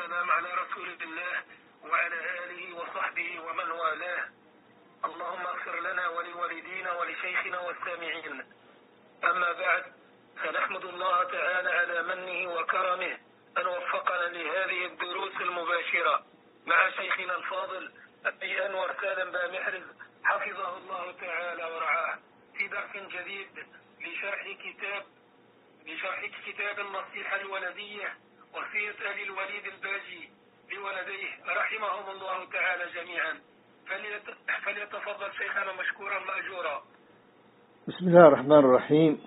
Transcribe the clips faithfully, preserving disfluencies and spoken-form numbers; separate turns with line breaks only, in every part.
والسلام على رسول الله وعلى آله وصحبه ومن والاه. اللهم اغفر لنا ولوالدينا ولشيخنا والسامعين. أما بعد، فنحمد الله تعالى على منه وكرمه أن وفقنا لهذه الدروس المباشرة مع شيخنا الفاضل أبي أنور سالم بامحرز حفظه الله تعالى ورعاه في درس جديد لشرح كتاب لشرح كتاب النصيحة الولدية وصية آل الوليد الباجي لولديه رحمهم الله تعالى جميعا. فليتفضل شيخنا مشكورا مأجورا.
بسم الله الرحمن الرحيم.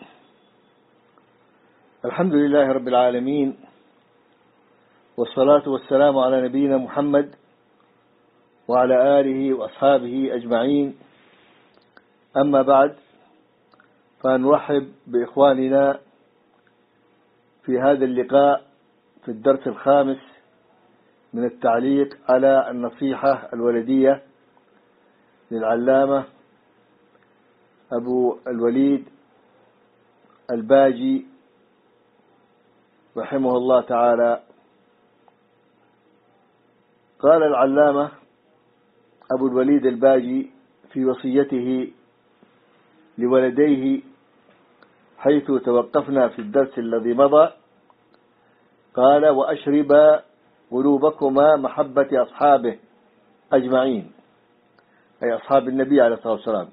الحمد لله رب العالمين، والصلاة والسلام على نبينا محمد وعلى آله وأصحابه أجمعين. أما بعد، فنرحب بإخواننا في هذا اللقاء في الدرس الخامس من التعليق على النصيحة الولدية للعلامة أبو الوليد الباجي رحمه الله تعالى. قال العلامة أبو الوليد الباجي في وصيته لولديه حيث توقفنا في الدرس الذي مضى، قال: وأشرب قلوبكما محبة أصحابه أجمعين، أي أصحاب النبي عليه الصلاة والسلام،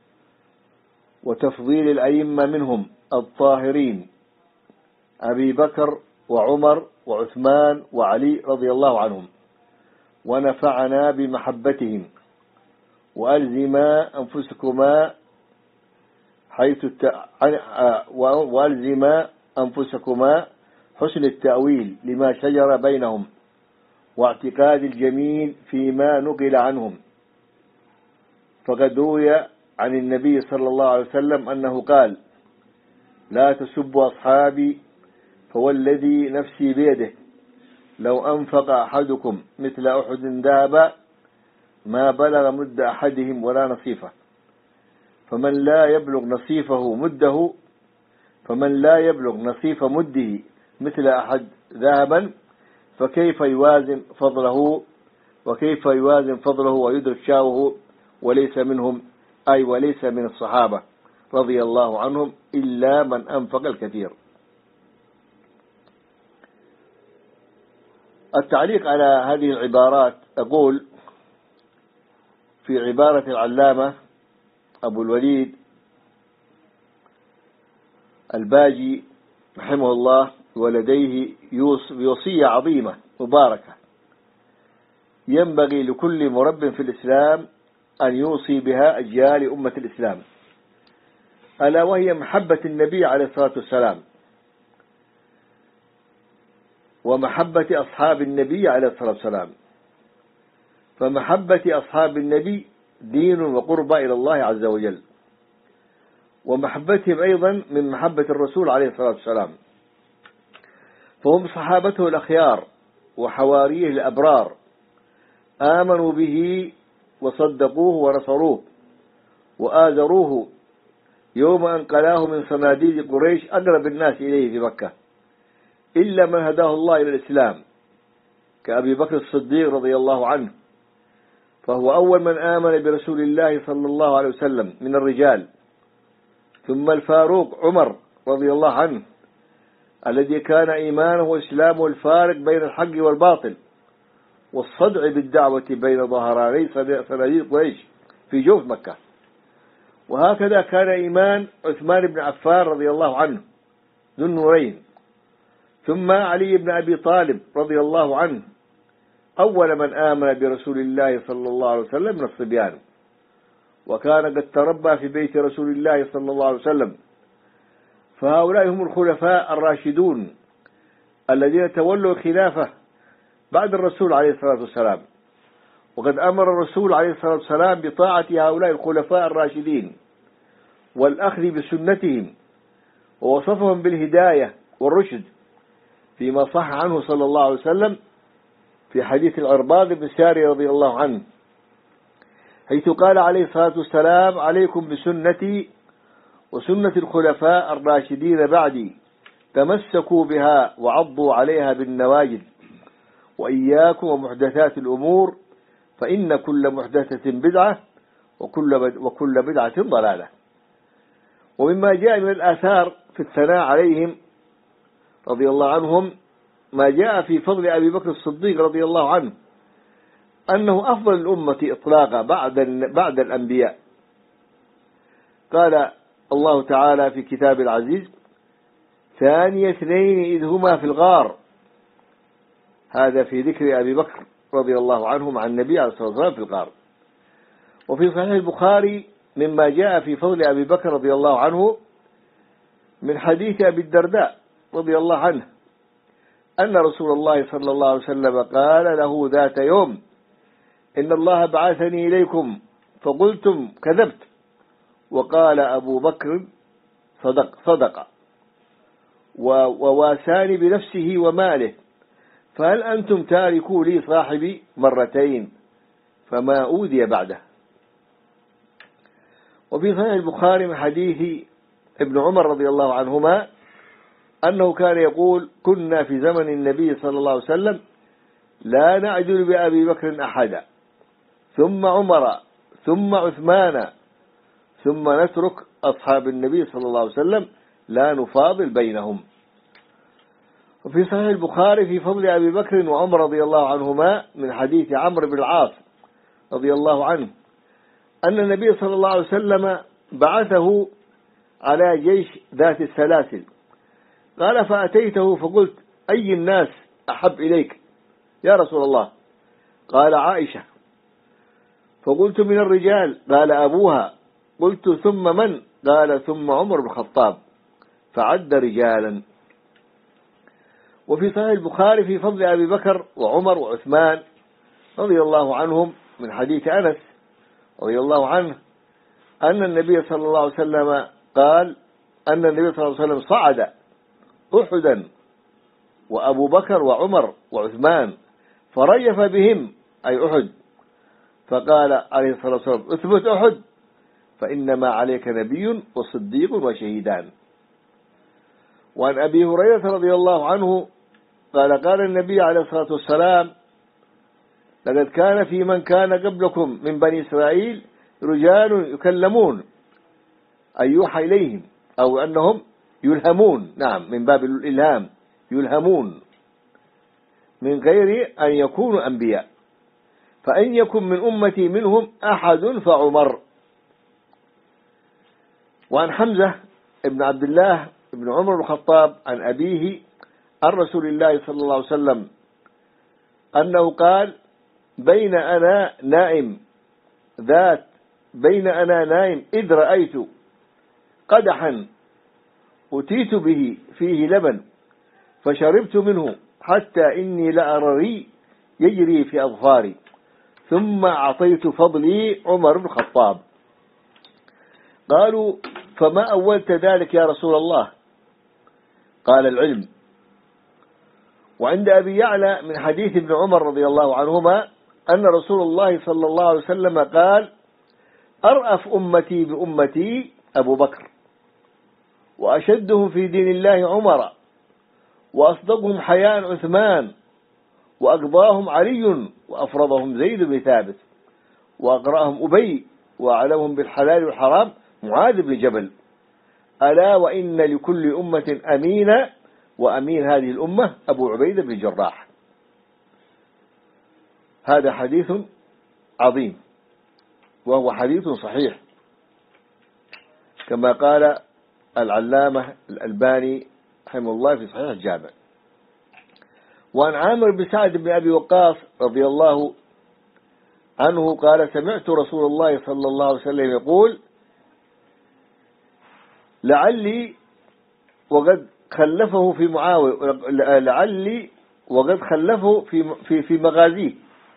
وتفضيل الأئمة منهم الطاهرين أبي بكر وعمر وعثمان وعلي رضي الله عنهم، ونفعنا بمحبتهم، وألزما أنفسكما حيث الت... وألزما أنفسكما حسن التأويل لما شجر بينهم، واعتقاد الجميل فيما نقل عنهم. فقد روي عن النبي صلى الله عليه وسلم أنه قال: لا تسبوا أصحابي، فوالذي نفسي بيده لو أنفق أحدكم مثل أحد ذهبا ما بلغ مد أحدهم ولا نصيفه، فمن لا يبلغ نصيفه مده فمن لا يبلغ نصيف مده مثل أحد ذهبا فكيف يوازن فضله وكيف يوازن فضله ويدرك شاوه وليس منهم، أي وليس من الصحابة رضي الله عنهم إلا من أنفق الكثير. التعليق على هذه العبارات أقول: في عبارة العلامة أبو الوليد الباجي رحمه الله ولديه وصية عظيمة مباركة ينبغي لكل مرب في الإسلام أن يوصي بها أجيال أمة الإسلام، ألا وهي محبة النبي عليه الصلاة والسلام ومحبة أصحاب النبي عليه الصلاة والسلام. فمحبة أصحاب النبي دين وقربة إلى الله عز وجل، ومحبتهم أيضا من محبة الرسول عليه الصلاة والسلام، فهم صحابته الأخيار وحواريه الأبرار، آمنوا به وصدقوه ونصروه وآذروه يوم أن قلاه من صناديد قريش أقرب الناس إليه في مكة، إلا من هداه الله إلى الإسلام كأبي بكر الصديق رضي الله عنه، فهو أول من آمن برسول الله صلى الله عليه وسلم من الرجال، ثم الفاروق عمر رضي الله عنه الذي كان إيمانه وإسلامه الفارق بين الحق والباطل والصدع بالدعوة بين ظهراني صناديد قريش في جوف مكة. وهكذا كان إيمان عثمان بن عفان رضي الله عنه ذو النورين، ثم علي بن أبي طالب رضي الله عنه أول من آمن برسول الله صلى الله عليه وسلم من الصبيان، وكان قد تربى في بيت رسول الله صلى الله عليه وسلم. فهؤلاء هم الخلفاء الراشدون الذين تولوا الخلافة بعد الرسول عليه الصلاة والسلام، وقد أمر الرسول عليه الصلاة والسلام بطاعة هؤلاء الخلفاء الراشدين والأخذ بسنتهم، ووصفهم بالهداية والرشد فيما صح عنه صلى الله عليه وسلم في حديث العرباض بن ساري رضي الله عنه، حيث قال عليه الصلاة والسلام: عليكم بسنتي وسنة الخلفاء الراشدين بعدي، تمسكوا بها وعضوا عليها بالنواجذ، وإياكم ومحدثات الأمور فإن كل محدثة بدعة وكل وكل بدعة ضلالة. ومما جاء من الآثار في الثناء عليهم رضي الله عنهم ما جاء في فضل أبي بكر الصديق رضي الله عنه أنه أفضل الأمة إطلاقا بعد بعد الأنبياء. قال الله تعالى في كتاب العزيز: ثاني اثنين إذ هما في الغار. هذا في ذكر أبي بكر رضي الله عنه عن النبي عليه الصلاة والسلام في الغار. وفي صحيح البخاري مما جاء في فضل أبي بكر رضي الله عنه من حديث أبي الدرداء رضي الله عنه أن رسول الله صلى الله عليه وسلم قال له ذات يوم: إن الله بعثني إليكم فقلتم كذبت، وقال أبو بكر صدق صدق وواساني بنفسه وماله، فهل أنتم تاركوا لي صاحبي مرتين فما أوذي بعده. وفي صحيح البخاري من حديث ابن عمر رضي الله عنهما أنه كان يقول: كنا في زمن النبي صلى الله عليه وسلم لا نعدل بأبي بكر أحدا، ثم عمر، ثم عثمان، ثم نترك أصحاب النبي صلى الله عليه وسلم لا نفاضل بينهم. وفي صحيح البخاري في فضل أبي بكر وعمر رضي الله عنهما من حديث عمرو بن العاص رضي الله عنه أن النبي صلى الله عليه وسلم بعثه على جيش ذات السلاسل. قال: فأتيته فقلت: أي الناس أحب إليك يا رسول الله؟ قال: عائشة. فقلت: من الرجال؟ قال: أبوها. قلت: ثم من؟ قال: ثم عمر بن الخطاب، فعد رجالا. وفي صحيح البخاري في فضل أبي بكر وعمر وعثمان رضي الله عنهم من حديث أنس رضي الله عنه أن النبي صلى الله عليه وسلم قال أن النبي صلى الله عليه وسلم صعد أحدا وأبو بكر وعمر وعثمان فريف بهم، أي أحد، فقال عليه الصلاة والسلام: اثبت أحد فإنما عليك نبي وصديق وشهيدان. وعن أبي هريرة رضي الله عنه قال: قال النبي عليه الصلاة والسلام: لقد كان في من كان قبلكم من بني إسرائيل رجال يكلمون، أي يوحى إليهم، أو أنهم يلهمون، نعم من باب الإلهام، يلهمون من غير أن يكونوا أنبياء، فإن يكن من أمتي منهم أحد فعمر. وعن حمزة ابن عبد الله ابن عمر بن الخطاب عن أبيه عن رسول الله صلى الله عليه وسلم أنه قال: بين أنا نائم ذات بين أنا نائم إذ رأيت قدحا أتيت به فيه لبن فشربت منه حتى إني لأرري يجري في أظفاري، ثم أعطيت فضلي عمر بن الخطاب. قالوا: فما أولت ذلك يا رسول الله؟ قال: العلم. وعند أبي يعلى من حديث ابن عمر رضي الله عنهما أن رسول الله صلى الله عليه وسلم قال: أرأف أمتي بأمتي أبو بكر، وأشدهم في دين الله عمر، وأصدقهم حياء عثمان، وأقضاهم علي، وأفرضهم زيد بن ثابت، وأقرأهم أبي، وأعلمهم بالحلال والحرام معاذ بن جبل. ألا وإن لكل أمة أمينا، وأمين هذه الأمة أبو عبيدة بن الجراح. هذا حديث عظيم، وهو حديث صحيح كما قال العلامة الألباني رحمه الله في صحيح الجامع. وعن عامر بن سعد بن أبي وقاص رضي الله عنه قال: سمعت رسول الله صلى الله عليه وسلم يقول: لعلي وقد خلفه في معاوية لعلي وقد خلفه في في في مغازيه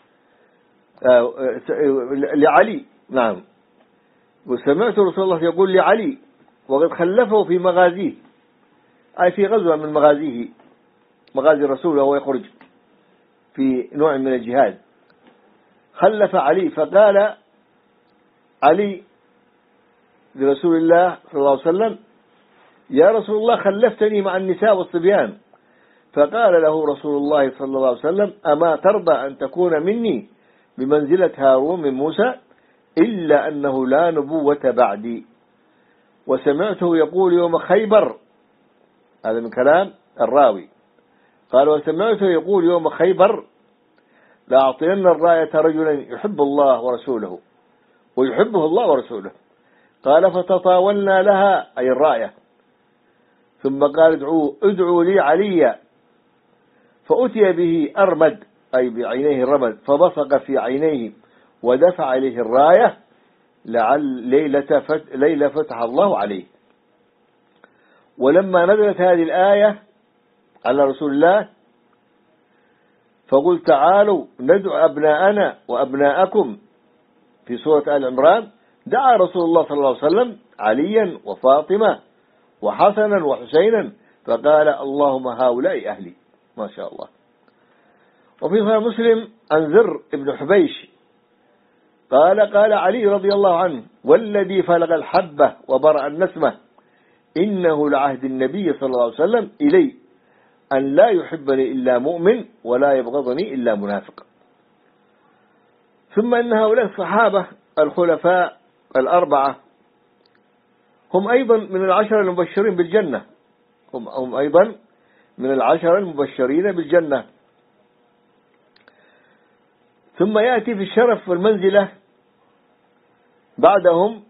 لعلي، نعم. وسمعت رسول الله يقول لعلي وقد خلفه في مغازيه، أي في غزوة من مغازيه، مغازي الرسول وهو يخرج في نوع من الجهاد، خلف علي. فقال علي لرسول الله صلى الله عليه وسلم: يا رسول الله خلفتني مع النساء والصبيان، فقال له رسول الله صلى الله عليه وسلم: أما ترضى أن تكون مني بمنزلة هارون من موسى؟ إلا أنه لا نبوة بعدي. وسمعته يقول يوم خيبر، هذا من كلام الراوي، قال: وسمعته يقول يوم خيبر: لأعطين الراية رجلا يحب الله ورسوله ويحبه الله ورسوله. قال: فتطاولنا لها، أي الراية، ثم قال: ادعوا, ادعوا لي عليا. فأتي به أرمد، أي بعينيه الرمد، فبصق في عينيه ودفع إليه الراية لعل ليلة, فت ليلة فتح الله عليه. ولما نزلت هذه الآية على رسول الله فقل: تعالوا ندعو أبناءنا وأبناءكم، في سورة آل عمران، دعا رسول الله صلى الله عليه وسلم عليا وفاطمة وحسنا وحسينا، فقال: اللهم هؤلاء أهلي. ما شاء الله. وفي صحيح مسلم عن زر بن حبيش قال: قال علي رضي الله عنه: والذي فلق الحبة وبرأ النسمة، إنه لعهد النبي صلى الله عليه وسلم إلي أن لا يحبني إلا مؤمن ولا يبغضني إلا منافق. ثم إن هؤلاء الصحابة الخلفاء الأربعة هم أيضا من العشر المبشرين بالجنة، هم, هم أيضا من العشر المبشرين بالجنة. ثم يأتي في الشرف والمنزلة بعدهم،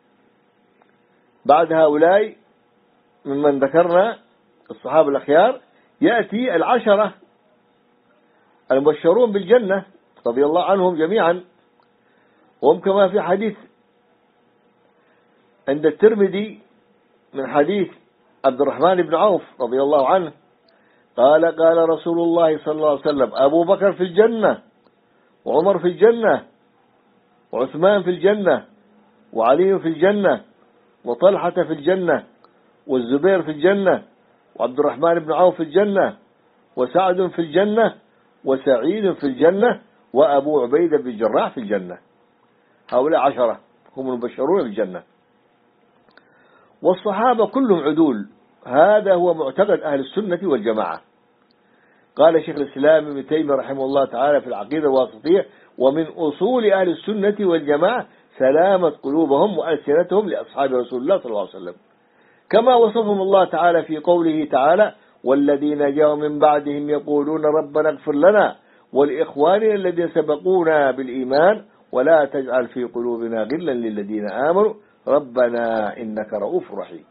بعد هؤلاء ممن ذكرنا الصحابة الأخيار، يأتي العشرة المبشرون بالجنة رضي الله عنهم جميعا، وهم كما في حديث عند الترمذي من حديث عبد الرحمن بن عوف رضي الله عنه قال: قال رسول الله صلى الله عليه وسلم: أبو بكر في الجنة، وعمر في الجنة، وعثمان في الجنة، وعلي في الجنة، وطلحة في الجنة، والزبير في الجنة، وعبد الرحمن بن عوف في الجنة، وسعد في الجنة، وسعيد في الجنة، وأبو عبيدة بن الجراح في الجنة. هؤلاء عشرة هم المبشرون بالجنة. والصحابة كلهم عدول، هذا هو معتقد أهل السنة والجماعة. قال شيخ الإسلام ابن تيمية رحمه الله تعالى في العقيدة الواسطية: ومن أصول أهل السنة والجماعة سلامة قلوبهم وألسنتهم لأصحاب رسول الله صلى الله عليه وسلم، كما وصفهم الله تعالى في قوله تعالى: والذين جاءوا من بعدهم يقولون ربنا اغفر لنا ولإخواننا الذين سبقونا بالإيمان ولا تجعل في قلوبنا غلا للذين آمنوا ربنا إنك رؤوف رحيم.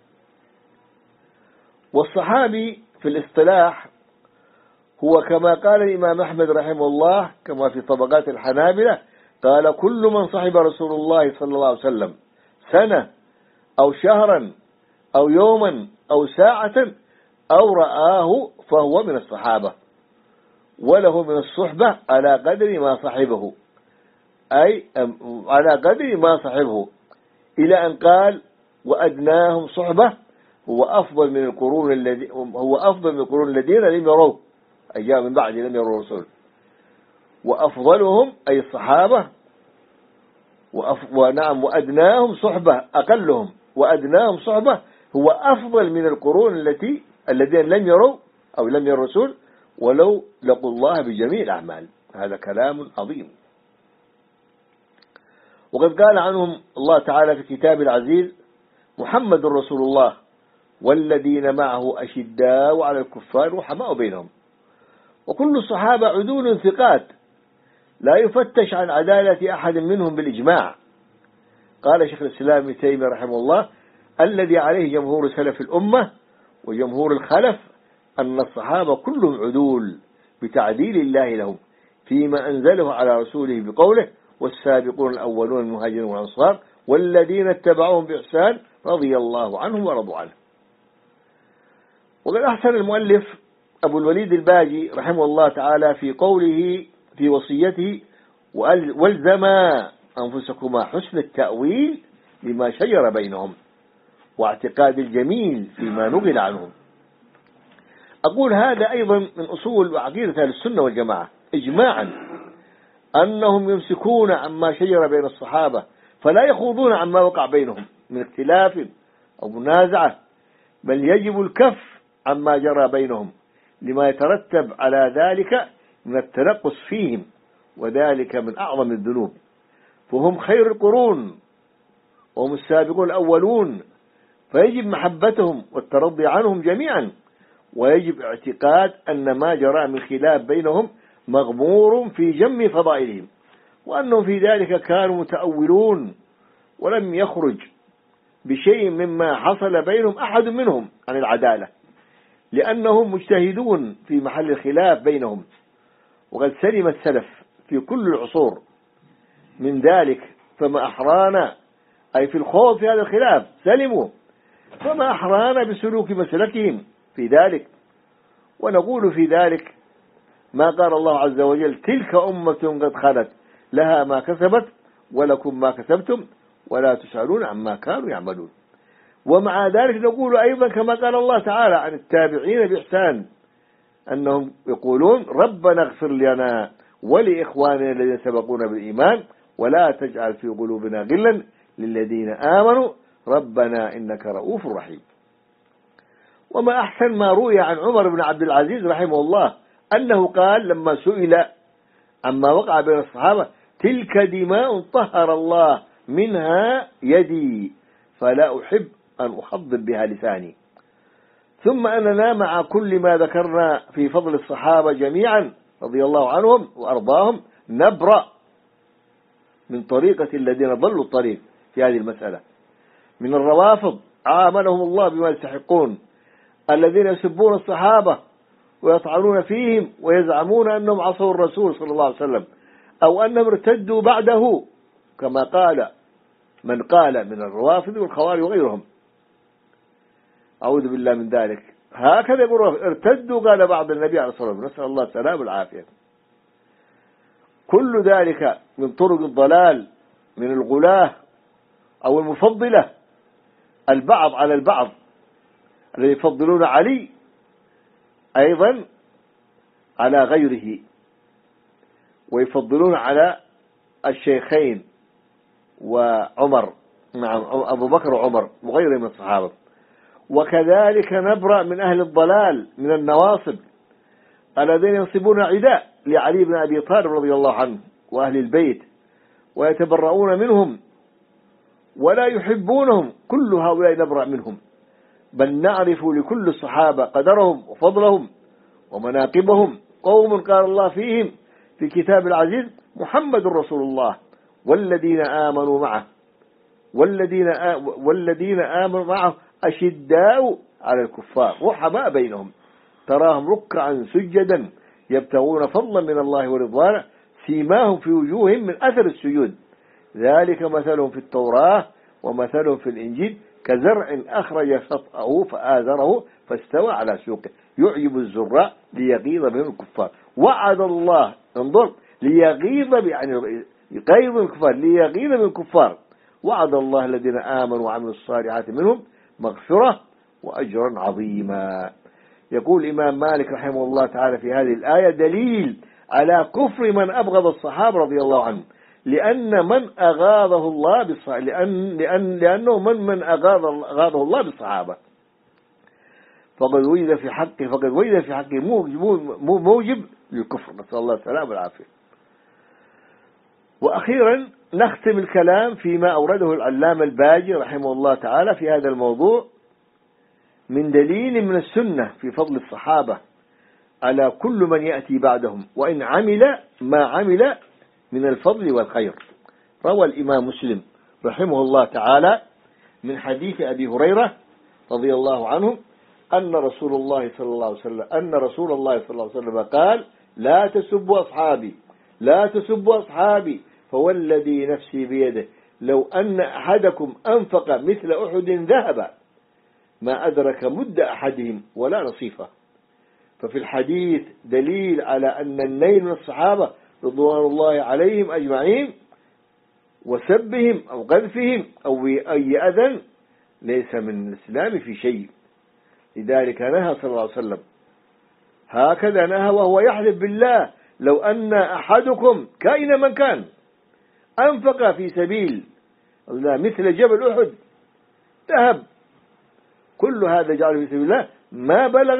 والصحابي في الاصطلاح هو كما قال الإمام أحمد رحمه الله كما في طبقات الحنابلة، قال: كل من صحب رسول الله صلى الله عليه وسلم سنة أو شهرا أو يوما أو ساعة أو رآه فهو من الصحابة، وله من الصحبة على قدر ما صحبه، أي على قدر ما صحبه، إلى أن قال: وأدناهم صحبة هو أفضل من القرون الذي هو أفضل من القرون الذين لم يروه، أي جاء من بعد لم يروا الرسول. وأفضلهم أي الصحابة، وأف... ونعم وأدناهم صحبة أقلهم، وأدناهم صحبة هو أفضل من القرون التي الذين لم يروا أو لم يروا الرسول ولو لقوا الله بجميع الأعمال. هذا كلام عظيم. وقد قال عنهم الله تعالى في كتاب العزيز: محمد رسول الله والذين معه أشداء على الكفار رحماء بينهم. وكل الصحابة عدول ثقات لا يفتش عن عدالة أحد منهم بالإجماع. قال شيخ الإسلام ابن تيمية رحمه الله: الذي عليه جمهور سلف الأمة وجمهور الخلف أن الصحابة كلهم عدول بتعديل الله لهم فيما أنزله على رسوله بقوله: والسابقون الأولون المهاجرون والأنصار والذين اتبعوهم بإحسان رضي الله عنهم ورضوا عنه. وقد أحسن المؤلف أبو الوليد الباجي رحمه الله تعالى في قوله في وصيته: والزما أنفسكما حسن التأويل لما شجر بينهم واعتقاد الجميل فيما نقل عنهم. أقول هذا أيضا من أصول وعقيدة أهل السنة والجماعة إجماعا، أنهم يمسكون عما شجر بين الصحابة فلا يخوضون عما وقع بينهم من اختلاف أو منازعة، بل يجب الكف عما جرى بينهم لما يترتب على ذلك من التنقص فيهم، وذلك من أعظم الذنوب. فهم خير القرون وهم السابقون الأولون، فيجب محبتهم والترضي عنهم جميعا، ويجب اعتقاد أن ما جرى من خلاف بينهم مغمور في جم فضائلهم، وأنهم في ذلك كانوا متأولون، ولم يخرج بشيء مما حصل بينهم أحد منهم عن العدالة، لأنهم مجتهدون في محل الخلاف بينهم. وقد سلم السلف في كل العصور من ذلك، فما أحرانا أي في الخوض في هذا الخلاف سلموا، فما أحرانا بسلوك مسلكهم في ذلك. ونقول في ذلك ما قال الله عز وجل: تلك أمة قد خلت لها ما كسبت ولكم ما كسبتم ولا تسألون عما كانوا يعملون. ومع ذلك نقول أيضا كما قال الله تعالى عن التابعين بإحسان أنهم يقولون: ربنا اغفر لنا ولإخواننا الذين سبقونا بالإيمان ولا تجعل في قلوبنا غلا للذين آمنوا ربنا إنك رؤوف رحيم. وما أحسن ما روي عن عمر بن عبد العزيز رحمه الله أنه قال لما سئل عما وقع بين الصحابة: تلك دماء طهر الله منها يدي فلا أحب أن أخضب بها لساني. ثم أننا مع كل ما ذكرنا في فضل الصحابة جميعا رضي الله عنهم وأرضاهم نبرأ من طريقة الذين ضلوا الطريق في هذه المسألة من الروافض عاملهم الله بما يستحقون، الذين يسبون الصحابة ويطعنون فيهم ويزعمون أنهم عصوا الرسول صلى الله عليه وسلم، أو أنهم ارتدوا بعده كما قال من قال من الروافض والخوارج وغيرهم. أعوذ بالله من ذلك. هكذا يقول ارتدوا قال بعض النبي عليه الصلاة والسلام، نسأل الله السلامة والعافية. كل ذلك من طرق الضلال من الغلاة أو المفضلة، البعض على البعض، الذي يفضلون علي أيضا على غيره، ويفضلون على الشيخين وعمر، نعم أبو بكر وعمر وغيره من الصحابة. وكذلك نبرأ من أهل الضلال من النواصب الذين ينصبون عداء لعلي بن أبي طالب رضي الله عنه وأهل البيت ويتبرؤون منهم ولا يحبونهم. كل هؤلاء نبرأ منهم، بل نعرف لكل الصحابة قدرهم وفضلهم ومناقبهم. قوم قال الله فيهم في كتاب العزيز: محمد رسول الله والذين آمنوا معه والذين والذين آمنوا معه أشداء على الكفار رحماء بينهم تراهم ركعا سجدا يبتغون فضلا من الله ورضوانه سيماهم في وجوههم من أثر السجود ذلك مثلهم في التوراة ومثلهم في الإنجيل كزرع أخرج شطأه فآزره فاستوى على سوقه يعجب الزراع ليغيظ بهم الكفار. وعد الله، انظر، ليغيظ يعني يغيظ الكفار ليغيظ من الكفار. وعد الله الذين آمنوا وعملوا الصالحات منهم مغفرة وأجرا عظيما. يقول الإمام مالك رحمه الله تعالى في هذه الآية: دليل على كفر من أبغض الصحابة رضي الله عنهم، لأن من أغاظه الله بالصحابة لأن لأن لأنه من من أغاظ أغاظه الله بالصحابة فقد وجد في حقه فقد وجد في حقه موجب موجب للكفر، نسأل الله السلامة والعافية. وأخيرا نختم الكلام فيما أورده العلامة الباجي رحمه الله تعالى في هذا الموضوع من دليل من السنة في فضل الصحابة على كل من يأتي بعدهم وإن عمل ما عمل من الفضل والخير. روى الإمام مسلم رحمه الله تعالى من حديث أبي هريرة رضي الله عنه أن رسول الله صلى الله عليه وسلم أن رسول الله صلى الله عليه وسلم قال: لا تسبوا أصحابي لا تسبوا أصحابي فوالذي نفسي بيده لو أن أحدكم أنفق مثل أحد ذهبا ما أدرك مد أحدهم ولا نصيفه. ففي الحديث دليل على أن النيل من الصحابة رضوان الله عليهم أجمعين وسبهم أو قذفهم أو أي أذى ليس من الإسلام في شيء. لذلك نهى صلى الله عليه وسلم، هكذا نهى وهو يحلف بالله: لو أن أحدكم كائن من كان أنفق في سبيل الله مثل جبل أحد ذهب، كل هذا جعله في سبيل الله ما بلغ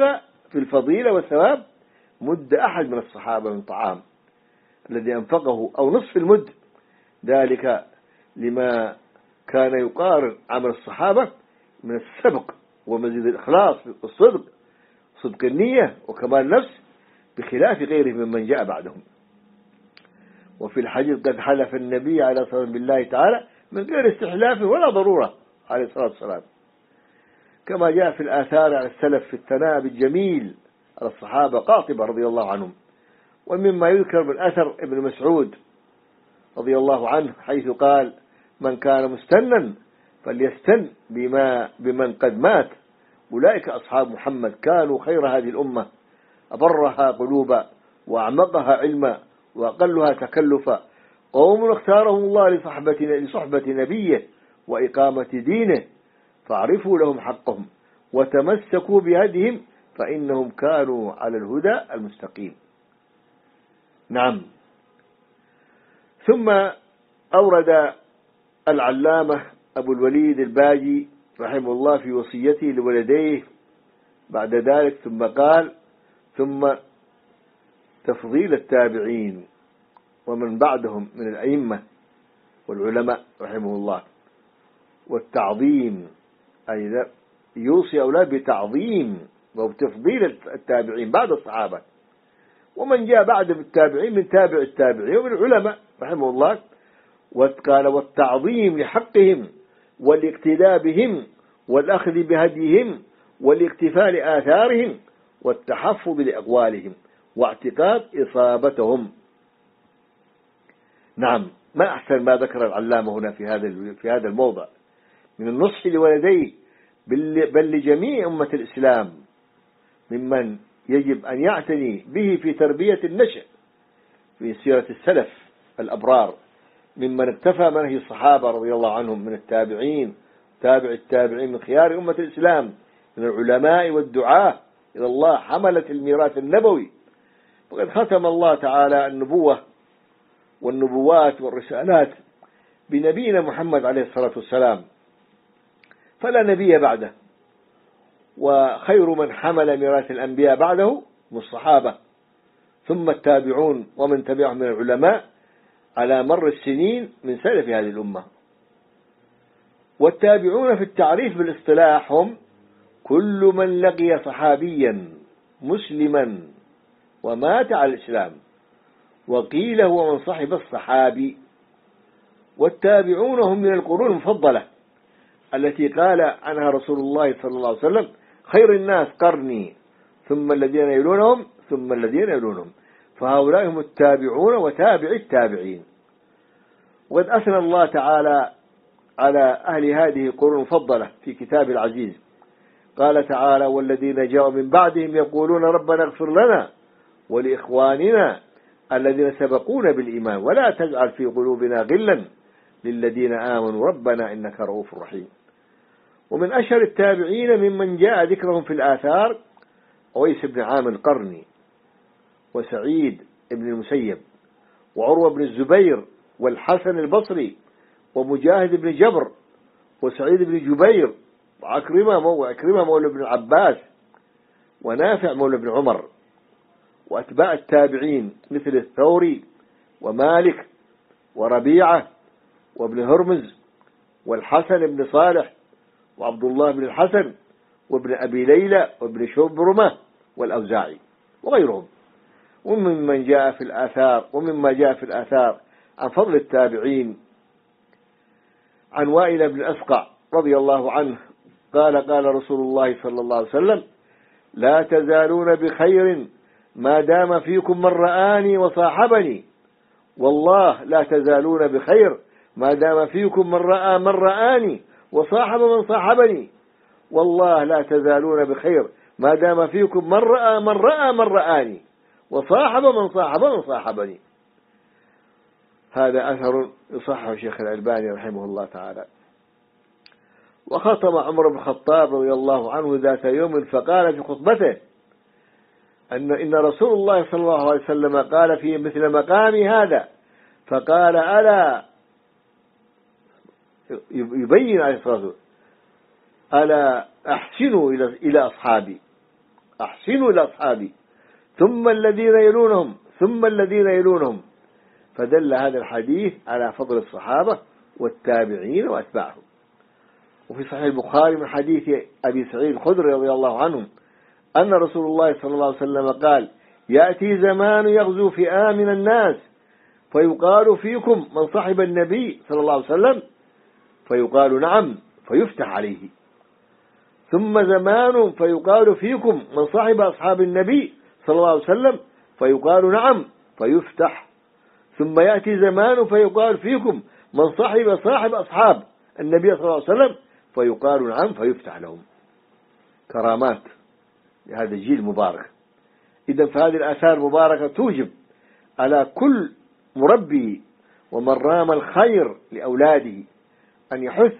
في الفضيلة والثواب مد أحد من الصحابة من طعام الذي أنفقه أو نصف المد، ذلك لما كان يقارن عمل الصحابة من السبق ومزيد الإخلاص والصدق، صدق النية وكمال النفس، بخلاف غيره ممن جاء بعدهم. وفي الحديث قد حلف النبي عليه الصلاة والسلام بالله تعالى من غير استحلاف ولا ضرورة عليه الصلاة والسلام، كما جاء في الآثار عن السلف في الثناء بالجميل على الصحابة قاطبة رضي الله عنهم. ومما يذكر من أثر ابن مسعود رضي الله عنه حيث قال: من كان مستنا فليستن بما بمن قد مات، أولئك أصحاب محمد كانوا خير هذه الأمة، أبرها قلوبا وأعمقها علما وأقلها تكلفا، قوم اختارهم الله لصحبة لصحبة نبيه وإقامة دينه، فاعرفوا لهم حقهم وتمسكوا بهديهم فإنهم كانوا على الهدى المستقيم. نعم. ثم أورد العلامة أبو الوليد الباجي رحمه الله في وصيته لولديه بعد ذلك، ثم قال: ثم تفضيل التابعين ومن بعدهم من الأئمة والعلماء رحمه الله، والتعظيم، أي يوصي أولاد بتعظيم وبتفضيل التابعين بعد الصحابة ومن جاء بعد التابعين من تابع التابعين ومن العلماء رحمه الله. وقال: والتعظيم لحقهم والاقتداء بهم والأخذ بهديهم والاقتفاء لآثارهم والتحفظ لأقوالهم واعتقاد إصابتهم. نعم. ما أحسن ما ذكر العلامة هنا في هذا في هذا الموضع من النصح لولديه بل لجميع أمة الإسلام ممن يجب أن يعتني به في تربية النشء في سيرة السلف الأبرار، ممن اكتفى منهج الصحابة رضي الله عنهم من التابعين تابع التابعين من خيار أمة الإسلام من العلماء والدعاة إلى الله حملة الميراث النبوي. وقد ختم الله تعالى النبوة والنبوات والرسالات بنبينا محمد عليه الصلاة والسلام، فلا نبي بعده، وخير من حمل ميراث الأنبياء بعده هم الصحابة، ثم التابعون ومن تبعهم من العلماء على مر السنين من سلف هذه الأمة. والتابعون في التعريف بالاصطلاح هم كل من لقي صحابيا مسلما ومات على الإسلام، وقيل هو من صحب الصحابي. والتابعون هم من القرون المفضلة التي قال عنها رسول الله صلى الله عليه وسلم: خير الناس قرني ثم الذين يلونهم ثم الذين يلونهم، فهؤلاء هم التابعون وتابع التابعين. وقد أثنى الله تعالى على أهل هذه القرون المفضلة في كتاب العزيز، قال تعالى: والذين جاءوا من بعدهم يقولون ربنا اغفر لنا ولإخواننا الذين سبقونا بالإيمان ولا تجعل في قلوبنا غلا للذين آمنوا ربنا إنك رؤوف رحيم. ومن أشهر التابعين ممن جاء ذكرهم في الآثار أويس بن عامر القرني، وسعيد بن المسيب، وعروة بن الزبير، والحسن البصري، ومجاهد بن جبر، وسعيد بن جبير، وعكرمة وعكرمة مولى بن العباس، ونافع مولى بن عمر. وأتباع التابعين مثل الثوري ومالك وربيعة وابن هرمز والحسن بن صالح وعبد الله بن الحسن وابن أبي ليلى وابن شبرمة والأوزاعي وغيرهم. وممن جاء في الآثار ومما جاء في الآثار عن فضل التابعين عن وائل بن أسقع رضي الله عنه قال: قال رسول الله صلى الله عليه وسلم: لا تزالون بخير ما دام فيكم من رآني وصاحبني، والله لا تزالون بخير ما دام فيكم من رأى من رآني وصاحب من صاحبني، والله لا تزالون بخير ما دام فيكم من رأى من رأى من رآني وصاحب من صاحب من صاحبني. هذا أثر يصحح الشيخ الألباني رحمه الله تعالى. وخطب عمر بن الخطاب رضي الله عنه ذات يوم فقال في خطبته أن إن رسول الله صلى الله عليه وسلم قال في مثل مقامي هذا، فقال: ألا يبين عليه الصلاة والسلام: ألا أحسنوا إلى إلى أصحابي، أحسنوا إلى أصحابي ثم الذين يلونهم ثم الذين يلونهم. فدل هذا الحديث على فضل الصحابة والتابعين وأتباعهم. وفي صحيح البخاري من حديث أبي سعيد الخدري رضي الله عنه أن رسول الله صلى الله عليه وسلم قال: يأتي زمان يغزو فئام من الناس فيقال فيكم من صحب النبي صلى الله عليه وسلم، فيقال نعم فيفتح عليه. ثم زمان فيقال فيكم من صحب أصحاب النبي صلى الله عليه وسلم، فيقال نعم فيفتح. ثم يأتي زمان فيقال فيكم من صحب صاحب أصحاب النبي صلى الله عليه وسلم، فيقال نعم فيفتح لهم. كرامات لهذا الجيل المبارك. إذا فهذه الآثار المباركة توجب على كل مربي ومن رام الخير لأولاده أن يحث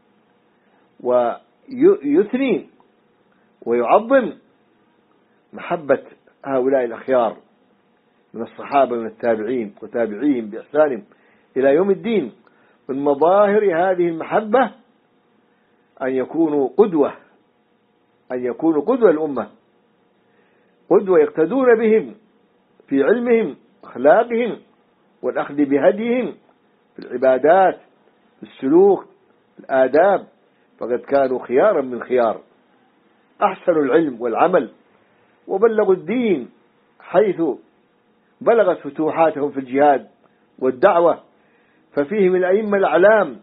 ويثني ويعظم محبة هؤلاء الأخيار من الصحابة من التابعين وتابعيهم بإحسان إلى يوم الدين. من مظاهر هذه المحبة أن يكونوا قدوة أن يكونوا قدوة الأمة، قدوة يقتدون بهم في علمهم أخلاقهم والأخذ بهديهم في العبادات في السلوك في الآداب، فقد كانوا خيارا من خيار، أحسنوا العلم والعمل وبلغوا الدين حيث بلغت فتوحاتهم في الجهاد والدعوة. ففيهم الأئمة الأعلام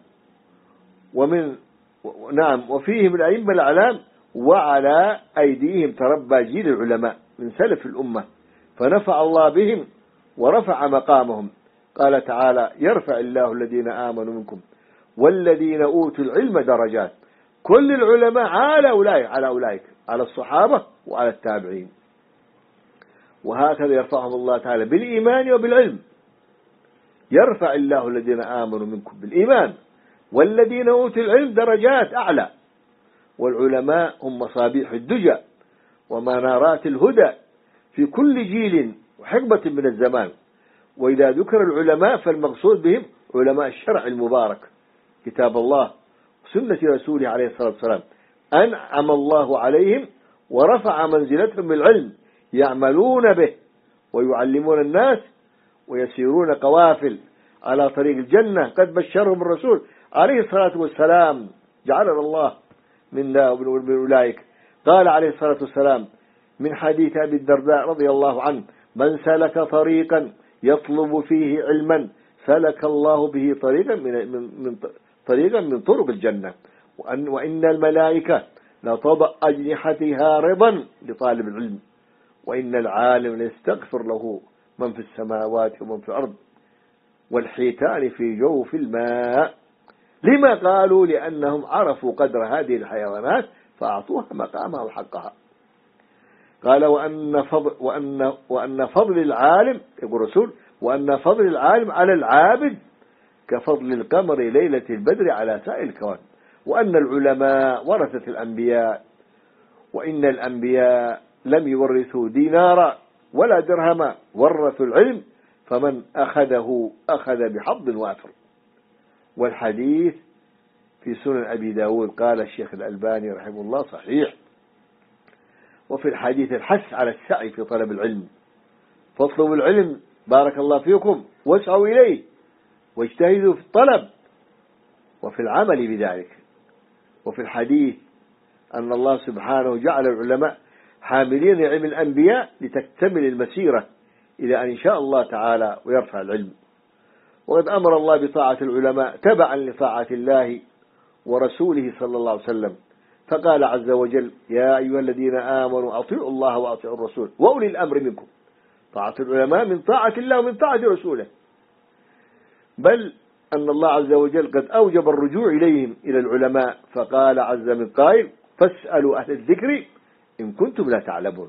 ومن نعم وفيهم الأئمة الأعلام وعلى أيديهم تربى جيل العلماء من سلف الأمة، فنفع الله بهم ورفع مقامهم. قال تعالى: يرفع الله الذين آمنوا منكم والذين أوتوا العلم درجات. كل العلماء على أولئك على أولئك على الصحابة وعلى التابعين. وهكذا يرفعهم الله تعالى بالإيمان وبالعلم. يرفع الله الذين آمنوا منكم بالإيمان والذين أوتوا العلم درجات أعلى. والعلماء هم مصابيح الدجى ومنارات الهدى في كل جيل وحقبة من الزمان. وإذا ذكر العلماء فالمقصود بهم علماء الشرع المبارك، كتاب الله وسنة رسوله عليه الصلاة والسلام، أنعم الله عليهم ورفع منزلتهم بالعلم، يعملون به ويعلمون الناس ويسيرون قوافل على طريق الجنة. قد بشرهم الرسول عليه الصلاة والسلام، جعلنا الله من أولئك. قال عليه الصلاة والسلام من حديث أبي الدرداء رضي الله عنه: من سلك طريقا يطلب فيه علما سلك الله به طريقا من, من, من طريقا من طرق الجنة. وأن وإن الملائكة لتضع أجنحتها رضا لطالب العلم، وإن العالم ليستغفر له من في السماوات ومن في الأرض والحيتان في جوف الماء. لما قالوا؟ لأنهم عرفوا قدر هذه الحيوانات فأعطوها مقامها وحقها. قال: وأن فضل, وأن, وأن فضل العالم، يقول الرسول، وأن فضل العالم على العابد كفضل القمر ليلة البدر على سائر الكون. وأن العلماء ورثة الأنبياء، وإن الأنبياء لم يورثوا دينارا ولا درهما، ورثوا العلم، فمن أخذه أخذ بحظ وافر. والحديث في سنن أبي داود قال الشيخ الألباني رحمه الله صحيح. وفي الحديث الحث على السعي في طلب العلم، فاطلبوا العلم بارك الله فيكم واسعوا إليه واجتهدوا في الطلب وفي العمل بذلك. وفي الحديث أن الله سبحانه جعل العلماء حاملين علم الأنبياء لتكتمل المسيرة إلى أن شاء الله تعالى ويرفع العلم. وقد أمر الله بطاعة العلماء تبعا لطاعة الله ورسوله صلى الله عليه وسلم، فقال عز وجل: يا أيها الذين آمنوا أطيعوا الله وأطيعوا الرسول وأولي الأمر منكم. طاعة العلماء من طاعة الله ومن طاعة رسوله، بل أن الله عز وجل قد أوجب الرجوع إليهم إلى العلماء، فقال عز من قائل: فاسألوا أهل الذكر إن كنتم لا تعلمون.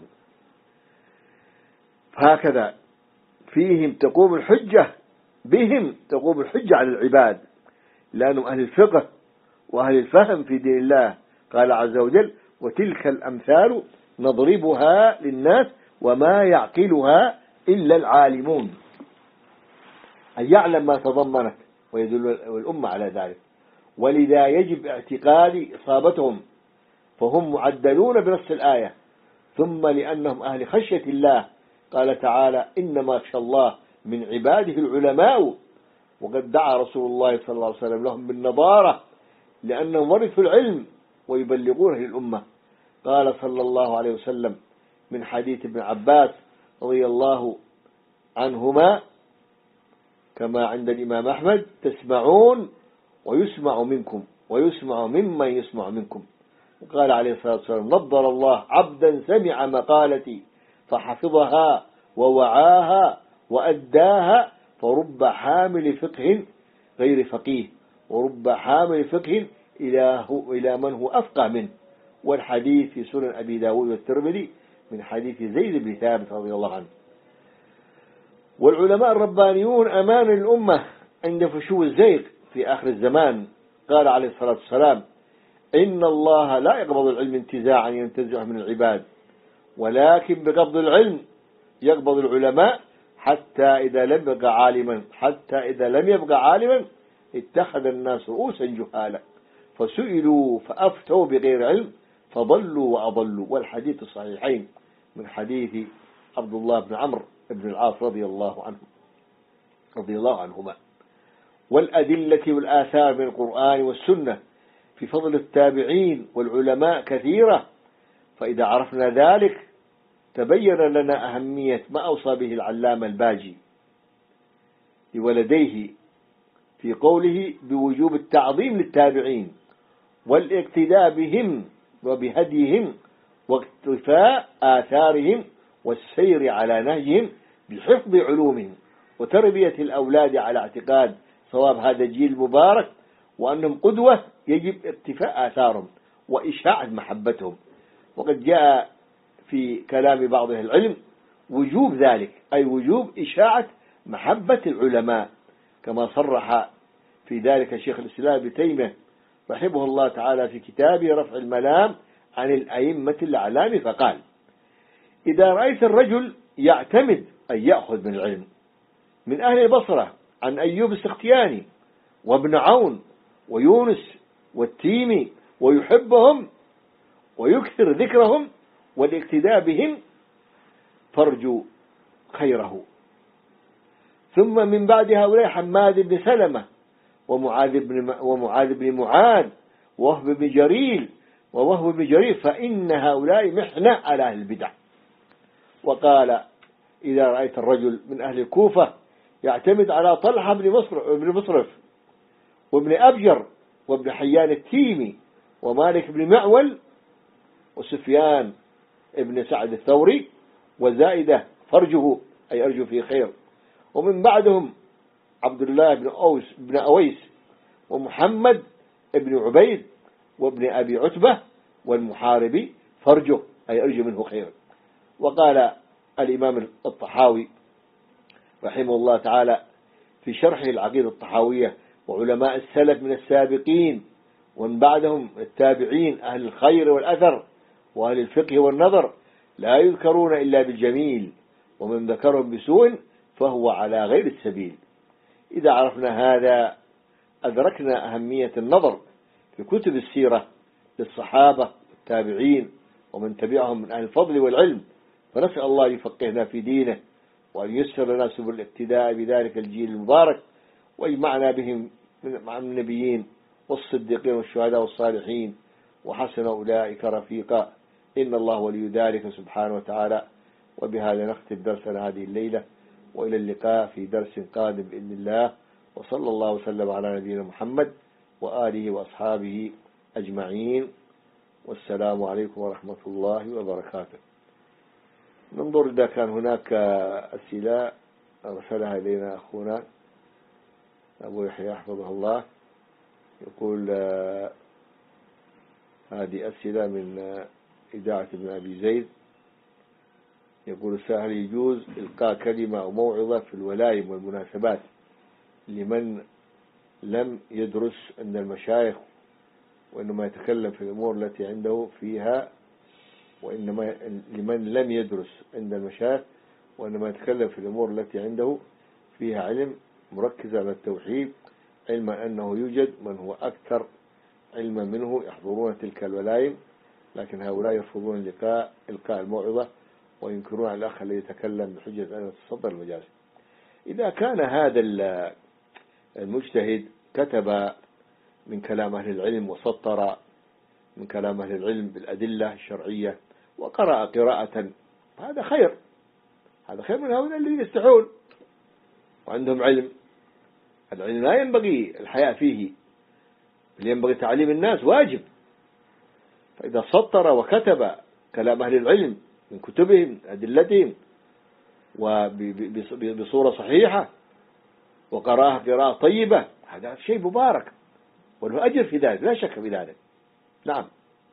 هكذا فيهم تقوم الحجة، بهم تقوم الحجة على العباد، لأنهم أهل الفقه وأهل الفهم في دين الله. قال عز وجل: وتلك الأمثال نضربها للناس وما يعقلها إلا العالمون. أن يعلم ما تضمنت ويدل الأمة على ذلك، ولذا يجب اعتقاد إصابتهم، فهم معدلون بنص الآية ثم لأنهم أهل خشية الله قال تعالى إنما يخشى الله من عباده العلماء. وقد دعا رسول الله صلى الله عليه وسلم لهم بالنضارة لأنهم ورثوا العلم ويبلغونه للأمة. قال صلى الله عليه وسلم من حديث ابن عباس رضي الله عنهما كما عند الإمام أحمد تسمعون ويسمع منكم ويسمع ممن يسمع منكم. وقال عليه الصلاة والسلام نضر الله عبدا سمع مقالتي فحفظها ووعاها وأداها فرب حامل فقه غير فقيه ورب حامل فقه إلى من هو أفقه منه. والحديث في سنن أبي داود والترمذي من حديث زيد بن ثابت رضي الله عنه. والعلماء الربانيون أمان الأمة عند فشو الزيغ في آخر الزمان. قال عليه الصلاة والسلام إن الله لا يقبض العلم انتزاعا ينتزعه من العباد ولكن بقبض العلم يقبض العلماء حتى إذا لم يبقى عالما حتى إذا لم يبقى عالما اتخذ الناس رؤوسا جهالا فسئلوا فأفتوا بغير علم فضلوا وأضلوا. والحديث الصحيحين من حديث عبد الله بن عمرو بن العاص رضي الله عنه رضي الله عنهما. والأدلة والآثار من القرآن والسنة في فضل التابعين والعلماء كثيرة. فإذا عرفنا ذلك تبين لنا أهمية ما أوصى به العلامة الباجي لولديه في قوله بوجوب التعظيم للتابعين والاقتداء بهم وبهديهم واقتفاء آثارهم والسير على نهجهم بحفظ علومهم وتربية الأولاد على اعتقاد صواب هذا الجيل المبارك وأنهم قدوة يجب اقتفاء آثارهم وإشاعة محبتهم. وقد جاء في كلام بعض أهل العلم وجوب ذلك أي وجوب إشاعة محبة العلماء كما صرح في ذلك شيخ الإسلام ابن تيمية رحمه الله تعالى في كتابه رفع الملام عن الأئمة الأعلام فقال إذا رأيت الرجل يعتمد أن يأخذ من العلم من أهل البصرة عن أيوب السختياني وابن عون ويونس والتيمي ويحبهم ويكثر ذكرهم والاقتداء بهم فارجو خيره. ثم من بعد هؤلاء حماد بن سلمة ومعاذ بن ومعاذ بن معاذ ووهب بن جرير ووهب بن جرير فإن هؤلاء محنة على أهل البدع. وقال إذا رأيت الرجل من أهل الكوفة يعتمد على طلحة بن مصرف وابن أبجر وابن حيان التيمي ومالك بن معول وسفيان ابن سعد الثوري وزائدة فرجه أي أرجو في خير. ومن بعدهم عبد الله بن أوس بن أويس ومحمد ابن عبيد وابن أبي عتبة والمحاربي فرجه أي أرجو منه خير. وقال الإمام الطحاوي رحمه الله تعالى في شرحه العقيدة الطحاوية وعلماء السلف من السابقين ومن بعدهم التابعين أهل الخير والأثر وأهل الفقه والنظر لا يذكرون إلا بالجميل ومن ذكرهم بسوء فهو على غير السبيل. إذا عرفنا هذا أدركنا أهمية النظر في كتب السيرة للصحابة التابعين ومن تبعهم من أهل الفضل والعلم. فنسأل الله يفقهنا في دينه وأن يسر لنا سبل الاقتداء بذلك الجيل المبارك ويجمعنا بهم مع النبيين والصديقين والشهداء والصالحين وحسن أولئك رفيقا. إن الله ولي ذلك سبحانه وتعالى. وبهذا نختم درسنا هذه الليلة وإلى اللقاء في درس قادم بإذن الله. وصلى الله وسلم على نبينا محمد وآله وأصحابه أجمعين والسلام عليكم ورحمة الله وبركاته. ننظر إذا كان هناك أسئلة أرسلها إلينا أخونا أبو يحيى حفظه الله. يقول آه هذه أسئلة من آه إذاعة ابن أبي زيد. يقول السائل يجوز إلقاء كلمة أو موعظة في الولائم والمناسبات لمن لم يدرس عند المشايخ وإنما يتكلم في الأمور التي عنده فيها وإنما لمن لم يدرس عند المشايخ وإنما يتكلم في الأمور التي عنده فيها علم مركز على التوحيد علما أنه يوجد من هو أكثر علما منه يحضرون تلك الولائم لكن هؤلاء يرفضون اللقاء إلقاء الموعظة وينكرون على الأخ الذي يتكلم بحجة أنه تصدر المجالس. إذا كان هذا المجتهد كتب من كلام أهل العلم وسطر من كلام أهل العلم بالأدلة الشرعية وقرأ قراءة، هذا خير، هذا خير من هؤلاء الذين يستحون وعندهم علم. العلم لا ينبغي الحياء فيه، بل ينبغي تعليم الناس، واجب. فإذا سطر وكتب كلام أهل العلم من كتبهم أدلتهم وبصورة صحيحة وقراها قراءة طيبة، هذا شيء مبارك وله أجر في ذلك، لا شك في ذلك. نعم.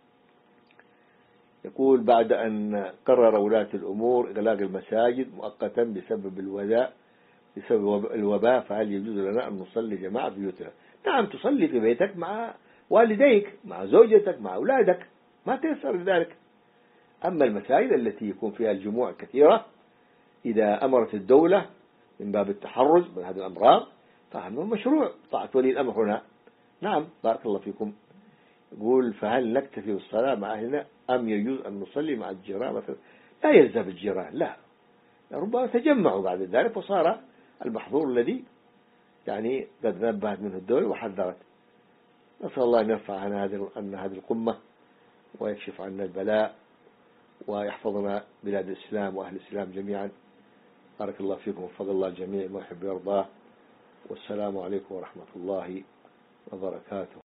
يقول بعد أن قرر ولاة الأمور إغلاق المساجد مؤقتا بسبب الوباء بسبب الوباء فهل يجوز لنا أن نصلي جماعة في بيوتنا؟ نعم، تصلي في بيتك مع والديك، مع زوجتك، مع أولادك، ما تيسر ذلك. أما المساجد التي يكون فيها الجموع كثيرة إذا أمرت الدولة من باب التحرز من هذه الأمراض فهذا مشروع طاعة ولي الأمر هنا. نعم، بارك الله فيكم. يقول فهل نكتفي بالصلاة مع أهلنا أم يجوز أن نصلي مع الجيران مثلا؟ لا يلزم الجيران، لا، ربما تجمعوا بعد ذلك وصار المحظور الذي يعني قد نبهت منه الدولة وحذرت. نسأل الله أن يرفع عنا هذه أن هذه القمة ويكشف عنا البلاء ويحفظنا بلاد الإسلام وأهل الإسلام جميعا. بارك الله فيكم وفضل الله الجميع ما يحب ويرضاه، والسلام عليكم ورحمة الله وبركاته.